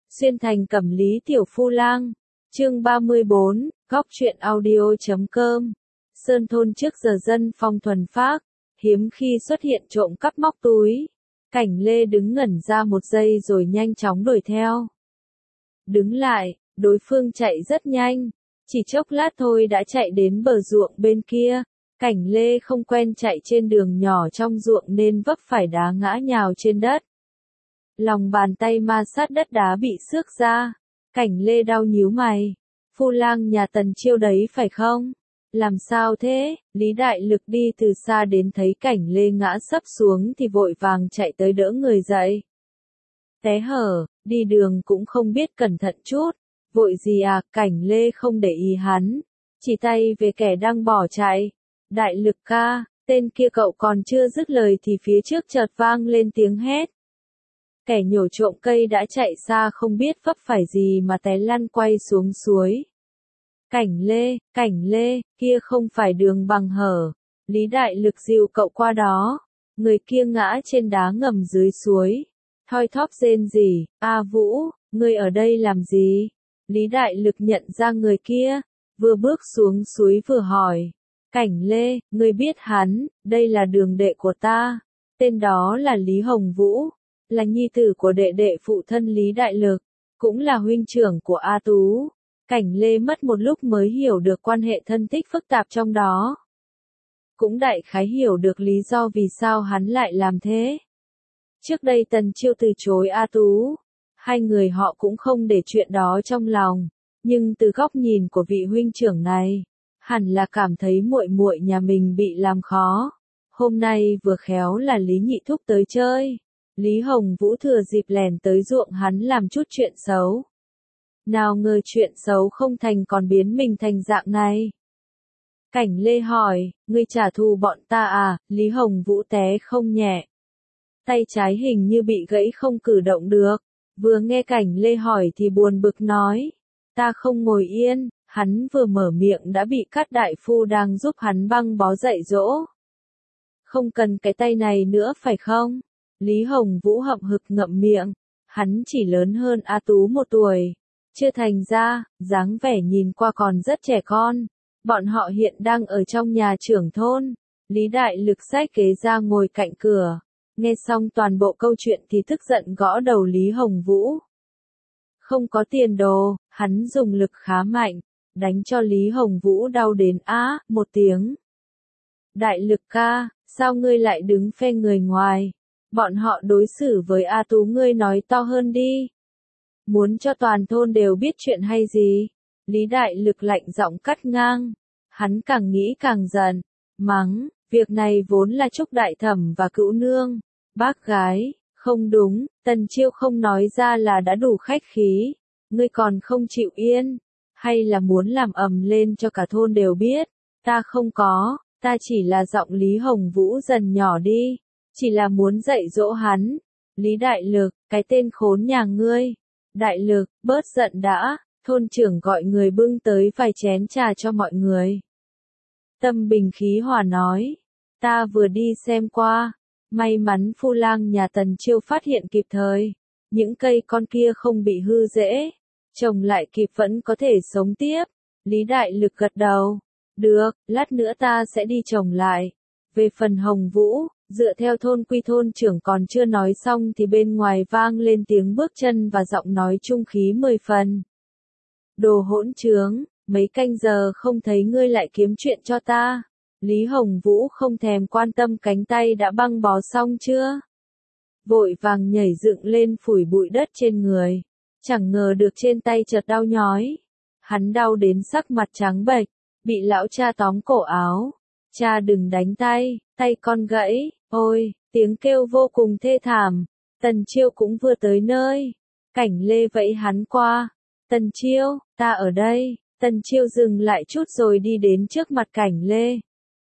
Xuyên thành Cẩm Lý Tiểu Phu Lang. Chương 34, góc truyện audio.com. Sơn thôn trước giờ dân phong thuần phác, hiếm khi xuất hiện trộm cắp móc túi. Cảnh Lê đứng ngẩn ra một giây rồi nhanh chóng đuổi theo. Đứng lại, đối phương chạy rất nhanh, chỉ chốc lát thôi đã chạy đến bờ ruộng bên kia. Cảnh Lê không quen chạy trên đường nhỏ trong ruộng nên vấp phải đá ngã nhào trên đất. Lòng bàn tay ma sát đất đá bị xước ra. Cảnh Lê đau nhíu mày. Phu Lang nhà Tần Chiêu đấy phải không? Làm sao thế? Lý Đại Lực đi từ xa đến thấy Cảnh Lê ngã sấp xuống thì vội vàng chạy tới đỡ người dậy. Té hở, đi đường cũng không biết cẩn thận chút. Vội gì à? Cảnh Lê không để ý hắn, chỉ tay về kẻ đang bỏ chạy. Đại Lực ca, tên kia cậu còn chưa dứt lời thì phía trước chợt vang lên tiếng hét. Kẻ nhổ trộm cây đã chạy xa không biết vấp phải gì mà té lăn quay xuống suối. Cảnh Lê, kia không phải đường bằng hở. Lý Đại Lực dìu cậu qua đó. Người kia ngã trên đá ngầm dưới suối. Thoi thóp rên rỉ, A Vũ, ngươi ở đây làm gì? Lý Đại Lực nhận ra người kia, vừa bước xuống suối vừa hỏi. Cảnh Lê, ngươi biết hắn, đây là đường đệ của ta. Tên đó là Lý Hồng Vũ, là nhi tử của đệ đệ phụ thân Lý Đại Lực, cũng là huynh trưởng của A Tú. Cảnh Lê mất một lúc mới hiểu được quan hệ thân thích phức tạp trong đó. Cũng đại khái hiểu được lý do vì sao hắn lại làm thế. Trước đây Tần Chiêu từ chối A Tú, hai người họ cũng không để chuyện đó trong lòng, nhưng từ góc nhìn của vị huynh trưởng này, hẳn là cảm thấy muội muội nhà mình bị làm khó. Hôm nay vừa khéo là Lý Nhị Thúc tới chơi. Lý Hồng Vũ thừa dịp lèn tới ruộng hắn làm chút chuyện xấu. Nào ngờ chuyện xấu không thành còn biến mình thành dạng này. Cảnh Lê hỏi, ngươi trả thù bọn ta à? Lý Hồng Vũ té không nhẹ. Tay trái hình như bị gãy không cử động được. Vừa nghe Cảnh Lê hỏi thì buồn bực nói. Ta không ngồi yên. Hắn vừa mở miệng đã bị Cát đại phu đang giúp hắn băng bó dạy dỗ. Không cần cái tay này nữa phải không? Lý Hồng Vũ hậm hực ngậm miệng. Hắn chỉ lớn hơn A Tú 1 tuổi. Chưa thành ra, dáng vẻ nhìn qua còn rất trẻ con. Bọn họ hiện đang ở trong nhà trưởng thôn. Lý Đại Lực xách ghế ra ngồi cạnh cửa. Nghe xong toàn bộ câu chuyện thì tức giận gõ đầu Lý Hồng Vũ. Không có tiền đồ, hắn dùng lực khá mạnh, đánh cho Lý Hồng Vũ đau đến á, một tiếng. Đại Lực ca, sao ngươi lại đứng phe người ngoài? Bọn họ đối xử với A Tú ngươi nói to hơn đi. Muốn cho toàn thôn đều biết chuyện hay gì? Lý Đại Lực lạnh giọng cắt ngang. Hắn càng nghĩ càng giận, mắng, việc này vốn là Trúc Đại Thẩm và Cữu Nương, bác gái, không đúng, Tần Chiêu không nói ra là đã đủ khách khí. Ngươi còn không chịu yên, hay là muốn làm ầm lên cho cả thôn đều biết? Ta không có, ta chỉ là giọng Lý Hồng Vũ dần nhỏ đi, chỉ là muốn dạy dỗ hắn. Lý Đại Lực, cái tên khốn nhà ngươi. Đại Lực, bớt giận đã, thôn trưởng gọi người bưng tới vài chén trà cho mọi người. Tâm bình khí hòa nói, ta vừa đi xem qua, may mắn Phu Lang nhà Tần Chiêu phát hiện kịp thời, những cây con kia không bị hư rễ, trồng lại kịp vẫn có thể sống tiếp. Lý Đại Lực gật đầu, được, lát nữa ta sẽ đi trồng lại. Về phần Hồng Vũ, dựa theo thôn quy thôn trưởng còn chưa nói xong thì bên ngoài vang lên tiếng bước chân và giọng nói trung khí 10 phần. Đồ hỗn trướng, mấy canh giờ không thấy ngươi lại kiếm chuyện cho ta. Lý Hồng Vũ không thèm quan tâm cánh tay đã băng bó xong chưa. Vội vàng nhảy dựng lên phủi bụi đất trên người. Chẳng ngờ được trên tay chợt đau nhói. Hắn đau đến sắc mặt trắng bệch, bị lão cha tóm cổ áo. Cha đừng đánh tay, tay con gãy, ôi, tiếng kêu vô cùng thê thảm. Tần Chiêu cũng vừa tới nơi. Cảnh Lê vẫy hắn qua. Tần Chiêu, ta ở đây. Tần Chiêu dừng lại chút rồi đi đến trước mặt Cảnh Lê.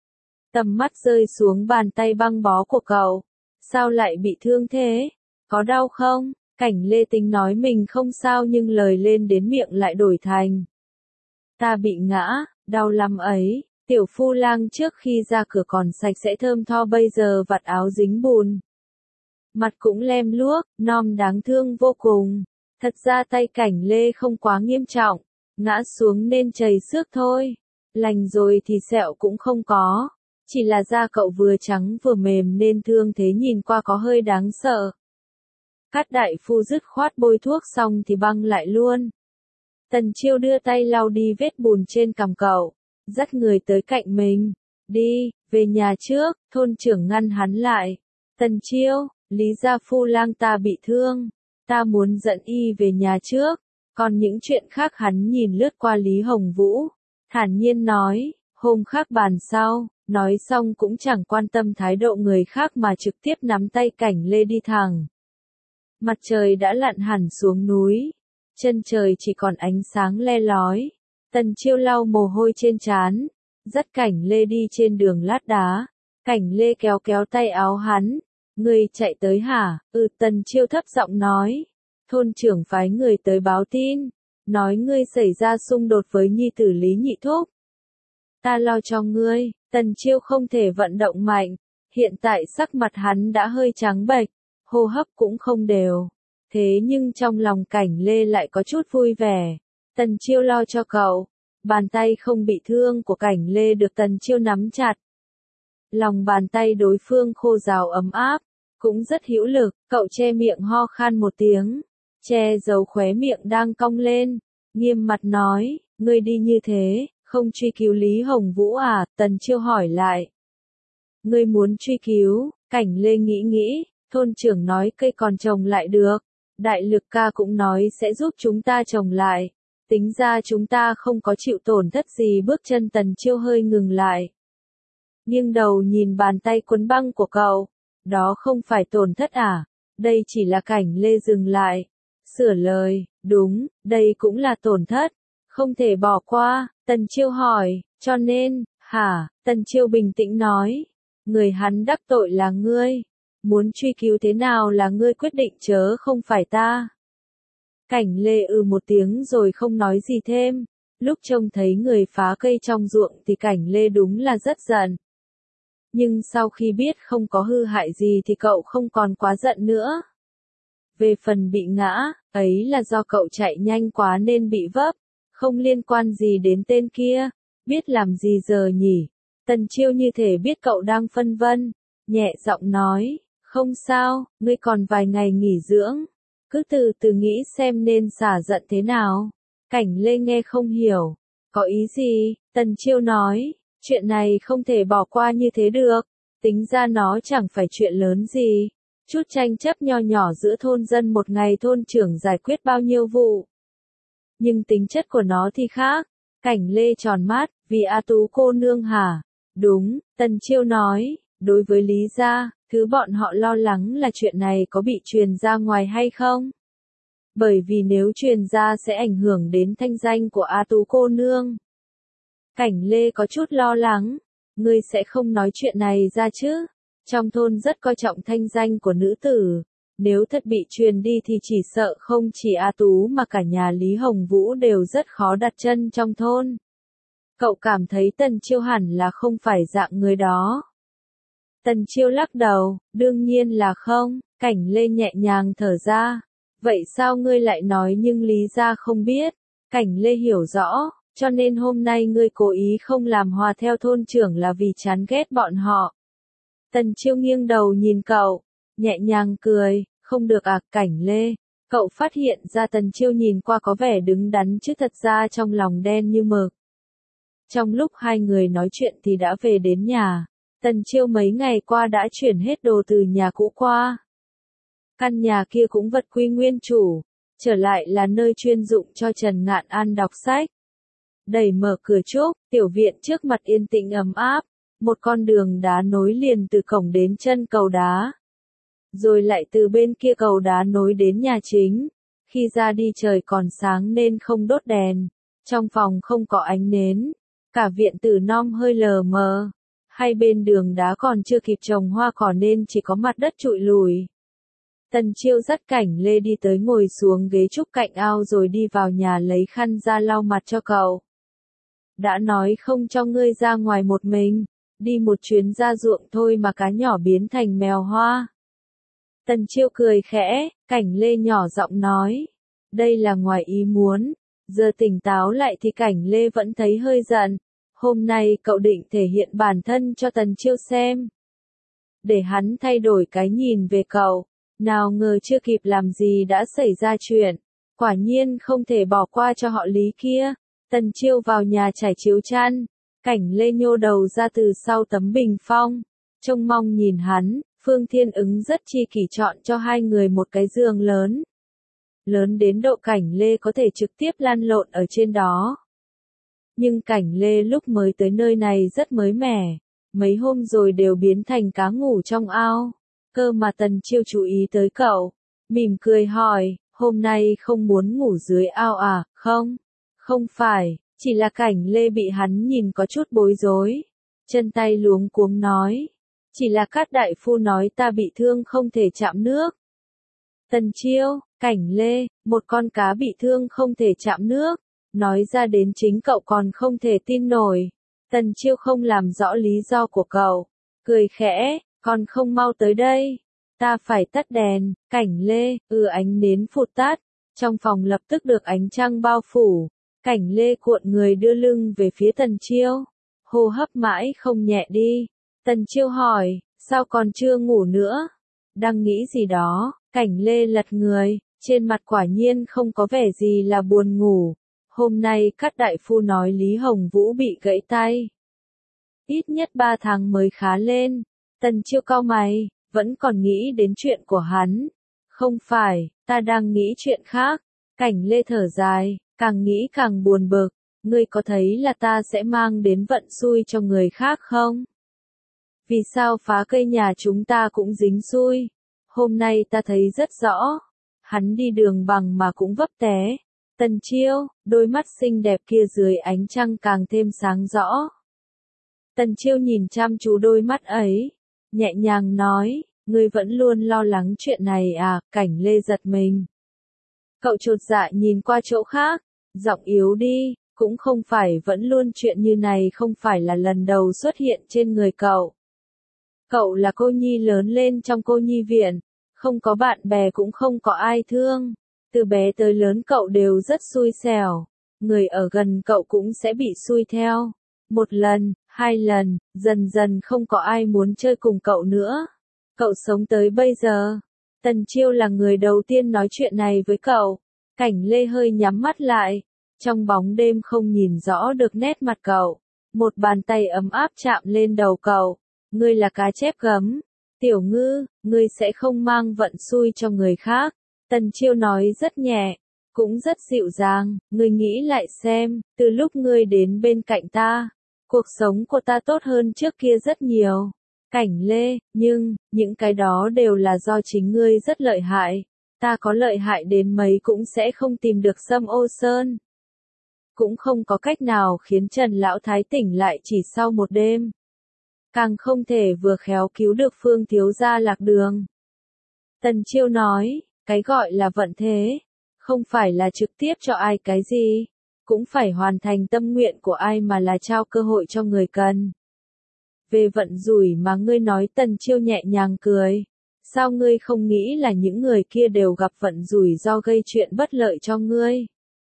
Tầm mắt rơi xuống bàn tay băng bó của cậu. Sao lại bị thương thế? Có đau không? Cảnh Lê tính nói mình không sao nhưng lời lên đến miệng lại đổi thành. Ta bị ngã, đau lắm ấy. Tiểu Phu Lang trước khi ra cửa còn sạch sẽ thơm tho bây giờ vạt áo dính bùn. Mặt cũng lem luốc, non đáng thương vô cùng. Thật ra tay Cảnh Lê không quá nghiêm trọng, ngã xuống nên chảy xước thôi. Lành rồi thì sẹo cũng không có. Chỉ là da cậu vừa trắng vừa mềm nên thương thế nhìn qua có hơi đáng sợ. Cát đại phu dứt khoát bôi thuốc xong thì băng lại luôn. Tần Chiêu đưa tay lau đi vết bùn trên cằm cậu, dắt người tới cạnh mình. Đi, về nhà trước, thôn trưởng ngăn hắn lại. Tần Chiêu, Lý gia phu lang ta bị thương. Ta muốn dẫn y về nhà trước. Còn những chuyện khác hắn nhìn lướt qua Lý Hồng Vũ. Thản nhiên nói, hôm khác bàn sau. Nói xong cũng chẳng quan tâm thái độ người khác mà trực tiếp nắm tay Cảnh Lê đi thẳng. Mặt trời đã lặn hẳn xuống núi. Chân trời chỉ còn ánh sáng le lói. Tần Chiêu lau mồ hôi trên trán, dắt Cảnh Lê đi trên đường lát đá. Cảnh Lê kéo kéo tay áo hắn. Người chạy tới hả? Tần Chiêu thấp giọng nói. Thôn trưởng phái người tới báo tin. Nói ngươi xảy ra xung đột với nhi tử Lý Nhị Thúc. Ta lo cho ngươi. Tần Chiêu không thể vận động mạnh. Hiện tại sắc mặt hắn đã hơi trắng bệch, hô hấp cũng không đều. Thế nhưng trong lòng Cảnh Lê lại có chút vui vẻ. Tần Chiêu lo cho cậu. Bàn tay không bị thương của Cảnh Lê được Tần Chiêu nắm chặt. Lòng bàn tay đối phương khô ráo ấm áp, cũng rất hữu lực. Cậu che miệng ho khan một tiếng, che giấu khóe miệng đang cong lên, nghiêm mặt nói, ngươi đi như thế, không truy cứu Lý Hồng Vũ à? Tần Chiêu hỏi lại. Ngươi muốn truy cứu? Cảnh Lê nghĩ nghĩ, thôn trưởng nói cây còn trồng lại được. Đại Lực ca cũng nói sẽ giúp chúng ta trồng lại. Tính ra chúng ta không có chịu tổn thất gì. Bước chân Tần Chiêu hơi ngừng lại. Nghiêng đầu nhìn bàn tay quấn băng của cậu. Đó không phải tổn thất à? Đây chỉ là Cảnh Lê dừng lại. Sửa lời, đúng, đây cũng là tổn thất. Không thể bỏ qua. Tần Chiêu hỏi, cho nên, hả? Tần Chiêu bình tĩnh nói. Người hắn đắc tội là ngươi. Muốn truy cứu thế nào là ngươi quyết định chớ không phải ta. Cảnh Lê một tiếng rồi không nói gì thêm. Lúc trông thấy người phá cây trong ruộng thì Cảnh Lê đúng là rất giận. Nhưng sau khi biết không có hư hại gì thì cậu không còn quá giận nữa. Về phần bị ngã, ấy là do cậu chạy nhanh quá nên bị vấp. Không liên quan gì đến tên kia. Biết làm gì giờ nhỉ? Tần Chiêu như thể biết cậu đang phân vân. Nhẹ giọng nói. Không sao, ngươi còn vài ngày nghỉ dưỡng. Cứ từ từ nghĩ xem nên xả giận thế nào. Cảnh Lê nghe không hiểu. Có ý gì? Tần Chiêu nói. Chuyện này không thể bỏ qua như thế được. Tính ra nó chẳng phải chuyện lớn gì. Chút tranh chấp nho nhỏ giữa thôn dân một ngày thôn trưởng giải quyết bao nhiêu vụ. Nhưng tính chất của nó thì khác. Cảnh Lê tròn mắt, vì A Tú cô nương hả? Đúng, Tần Chiêu nói. Đối với Lý gia, thứ bọn họ lo lắng là chuyện này có bị truyền ra ngoài hay không? Bởi vì nếu truyền ra sẽ ảnh hưởng đến thanh danh của A Tú cô nương. Cảnh Lê có chút lo lắng. Ngươi sẽ không nói chuyện này ra chứ? Trong thôn rất coi trọng thanh danh của nữ tử. Nếu thật bị truyền đi thì chỉ sợ không chỉ A Tú mà cả nhà Lý Hồng Vũ đều rất khó đặt chân trong thôn. Cậu cảm thấy Tần Chiêu hẳn là không phải dạng người đó. Tần Chiêu lắc đầu, đương nhiên là không. Cảnh Lê nhẹ nhàng thở ra. Vậy sao ngươi lại nói nhưng Lý gia không biết? Cảnh Lê hiểu rõ, cho nên hôm nay ngươi cố ý không làm hòa theo thôn trưởng là vì chán ghét bọn họ. Tần Chiêu nghiêng đầu nhìn cậu, nhẹ nhàng cười, không được à? Cảnh Lê. Cậu phát hiện ra Tần Chiêu nhìn qua có vẻ đứng đắn chứ thật ra trong lòng đen như mực. Trong lúc hai người nói chuyện thì đã về đến nhà. Tần Chiêu mấy ngày qua đã chuyển hết đồ từ nhà cũ qua. Căn nhà kia cũng vật quy nguyên chủ, trở lại là nơi chuyên dụng cho Trần Ngạn An đọc sách. Đẩy mở cửa trúc, tiểu viện trước mặt yên tĩnh ấm áp, một con đường đá nối liền từ cổng đến chân cầu đá. Rồi lại từ bên kia cầu đá nối đến nhà chính. Khi ra đi trời còn sáng nên không đốt đèn, trong phòng không có ánh nến, cả viện tử non hơi lờ mờ. Hai bên đường đá còn chưa kịp trồng hoa cỏ nên chỉ có mặt đất trụi lùi. Tần Chiêu dắt Cảnh Lê đi tới ngồi xuống ghế trúc cạnh ao rồi đi vào nhà lấy khăn ra lau mặt cho cậu. Đã nói không cho ngươi ra ngoài một mình, đi một chuyến ra ruộng thôi mà cá nhỏ biến thành mèo hoa. Tần Chiêu cười khẽ, Cảnh Lê nhỏ giọng nói. Đây là ngoài ý muốn. Giờ tỉnh táo lại thì Cảnh Lê vẫn thấy hơi giận. Hôm nay cậu định thể hiện bản thân cho Tần Chiêu xem. Để hắn thay đổi cái nhìn về cậu. Nào ngờ chưa kịp làm gì đã xảy ra chuyện. Quả nhiên không thể bỏ qua cho họ Lý kia. Tần Chiêu vào nhà trải chiếu chăn. Cảnh Lê nhô đầu ra từ sau tấm bình phong. Trông mong nhìn hắn, Phương Thiên Ứng rất chi kỷ chọn cho hai người một cái giường lớn. Lớn đến độ Cảnh Lê có thể trực tiếp lăn lộn ở trên đó. Nhưng Cảnh Lê lúc mới tới nơi này rất mới mẻ. Mấy hôm rồi đều biến thành cá ngủ trong ao. Cơ mà Tần Chiêu chú ý tới cậu. Mỉm cười hỏi, hôm nay không muốn ngủ dưới ao à, không? Không phải, chỉ là Cảnh Lê bị hắn nhìn có chút bối rối. Chân tay luống cuống nói. Chỉ là Cát đại phu nói ta bị thương không thể chạm nước. Tần Chiêu, Cảnh Lê, một con cá bị thương không thể chạm nước. Nói ra đến chính cậu còn không thể tin nổi. Tần Chiêu không làm rõ lý do của cậu. Cười khẽ, còn không mau tới đây. Ta phải tắt đèn. Cảnh Lê, ánh nến phụt tắt. Trong phòng lập tức được ánh trăng bao phủ. Cảnh Lê cuộn người đưa lưng về phía Tần Chiêu. Hô hấp mãi không nhẹ đi. Tần Chiêu hỏi, sao còn chưa ngủ nữa? Đang nghĩ gì đó. Cảnh Lê lật người, trên mặt quả nhiên không có vẻ gì là buồn ngủ. Hôm nay Cát đại phu nói Lý Hồng Vũ bị gãy tay. Ít nhất 3 tháng mới khá lên. Tần Chiêu cau mày, vẫn còn nghĩ đến chuyện của hắn. Không phải, ta đang nghĩ chuyện khác. Cảnh Lê thở dài, càng nghĩ càng buồn bực. Ngươi có thấy là ta sẽ mang đến vận xui cho người khác không? Vì sao phá cây nhà chúng ta cũng dính xui? Hôm nay ta thấy rất rõ. Hắn đi đường bằng mà cũng vấp té. Tần Chiêu, đôi mắt xinh đẹp kia dưới ánh trăng càng thêm sáng rõ. Tần Chiêu nhìn chăm chú đôi mắt ấy, nhẹ nhàng nói, ngươi vẫn luôn lo lắng chuyện này à? Cảnh Lê giật mình. Cậu chột dạ nhìn qua chỗ khác, giọng yếu đi, cũng không phải vẫn luôn chuyện như này không phải là lần đầu xuất hiện trên người cậu. Cậu là cô nhi lớn lên trong cô nhi viện, không có bạn bè cũng không có ai thương. Từ bé tới lớn cậu đều rất xui xẻo. Người ở gần cậu cũng sẽ bị xui theo. Một lần, 2 lần, dần dần không có ai muốn chơi cùng cậu nữa. Cậu sống tới bây giờ. Tần Chiêu là người đầu tiên nói chuyện này với cậu. Cảnh Lê hơi nhắm mắt lại. Trong bóng đêm không nhìn rõ được nét mặt cậu. Một bàn tay ấm áp chạm lên đầu cậu. Ngươi là cá chép gấm. Tiểu Ngư, ngươi sẽ không mang vận xui cho người khác. Tần Chiêu nói rất nhẹ, cũng rất dịu dàng, ngươi nghĩ lại xem, từ lúc ngươi đến bên cạnh ta, cuộc sống của ta tốt hơn trước kia rất nhiều. Cảnh Lê, nhưng, những cái đó đều là do chính ngươi rất lợi hại. Ta có lợi hại đến mấy cũng sẽ không tìm được Sâm Ô Sơn. Cũng không có cách nào khiến Trần Lão Thái tỉnh lại chỉ sau một đêm. Càng không thể vừa khéo cứu được Phương thiếu gia lạc đường. Tần Chiêu nói, cái gọi là vận thế, không phải là trực tiếp cho ai cái gì, cũng phải hoàn thành tâm nguyện của ai mà là trao cơ hội cho người cần. Về vận rủi mà ngươi nói, Tần Chiêu nhẹ nhàng cười. Sao ngươi không nghĩ là những người kia đều gặp vận rủi do gây chuyện bất lợi cho ngươi?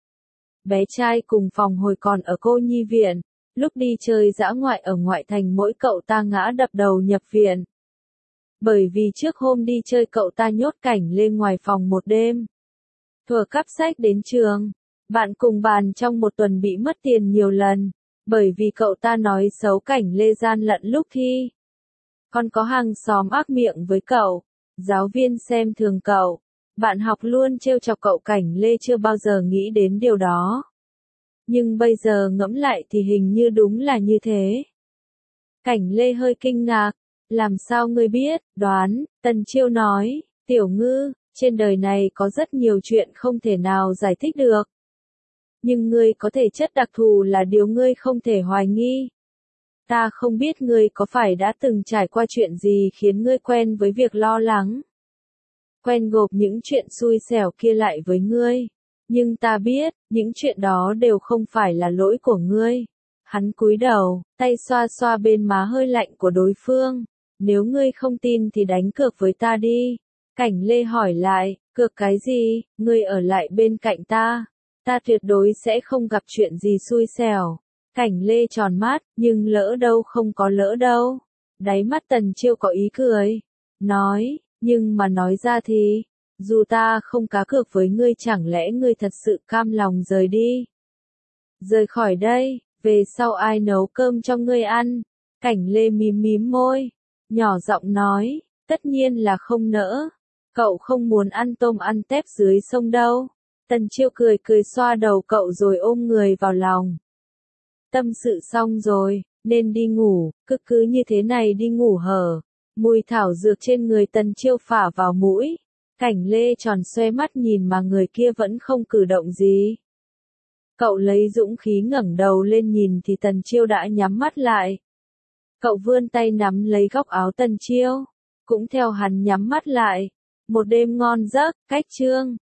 Bé trai cùng phòng hồi còn ở cô nhi viện, lúc đi chơi dã ngoại ở ngoại thành mỗi cậu ta ngã đập đầu nhập viện. Bởi vì trước hôm đi chơi cậu ta nhốt Cảnh Lê ngoài phòng một đêm. Thuở cắp sách đến trường, bạn cùng bàn trong một tuần bị mất tiền nhiều lần, bởi vì cậu ta nói xấu Cảnh Lê gian lận lúc thi. Còn có hàng xóm ác miệng với cậu, giáo viên xem thường cậu, bạn học luôn trêu chọc cậu. Cảnh Lê chưa bao giờ nghĩ đến điều đó. Nhưng bây giờ ngẫm lại thì hình như đúng là như thế. Cảnh Lê hơi kinh ngạc. Làm sao ngươi biết? Đoán, Tần Chiêu nói, Tiểu Ngư, trên đời này có rất nhiều chuyện không thể nào giải thích được. Nhưng ngươi có thể chất đặc thù là điều ngươi không thể hoài nghi. Ta không biết ngươi có phải đã từng trải qua chuyện gì khiến ngươi quen với việc lo lắng. Quen gộp những chuyện xui xẻo kia lại với ngươi. Nhưng ta biết, những chuyện đó đều không phải là lỗi của ngươi. Hắn cúi đầu, tay xoa xoa bên má hơi lạnh của đối phương. Nếu ngươi không tin thì đánh cược với ta đi. Cảnh Lê hỏi lại, Cược cái gì, ngươi ở lại bên cạnh ta. Ta tuyệt đối sẽ không gặp chuyện gì xui xẻo. Cảnh Lê tròn mắt, nhưng lỡ đâu không có lỡ đâu. Đáy mắt Tần Chiêu có ý cười. Nói, nhưng mà nói ra thì, dù ta không cá cược với ngươi chẳng lẽ ngươi thật sự cam lòng rời đi. Rời khỏi đây, về sau ai nấu cơm cho ngươi ăn. Cảnh Lê mím mím môi, nhỏ giọng nói, tất nhiên là không nỡ. Cậu không muốn ăn tôm ăn tép dưới sông đâu. Tần Chiêu cười cười xoa đầu cậu rồi ôm người vào lòng. Tâm sự xong rồi, nên đi ngủ, cứ như thế này đi ngủ hở. Mùi thảo dược trên người Tần Chiêu phả vào mũi. Cảnh Lê tròn xoe mắt nhìn mà người kia vẫn không cử động gì. Cậu lấy dũng khí ngẩng đầu lên nhìn thì Tần Chiêu đã nhắm mắt lại. Cậu vươn tay nắm lấy góc áo Tần Chiêu, cũng theo hắn nhắm mắt lại. Một đêm ngon giấc, cách chương.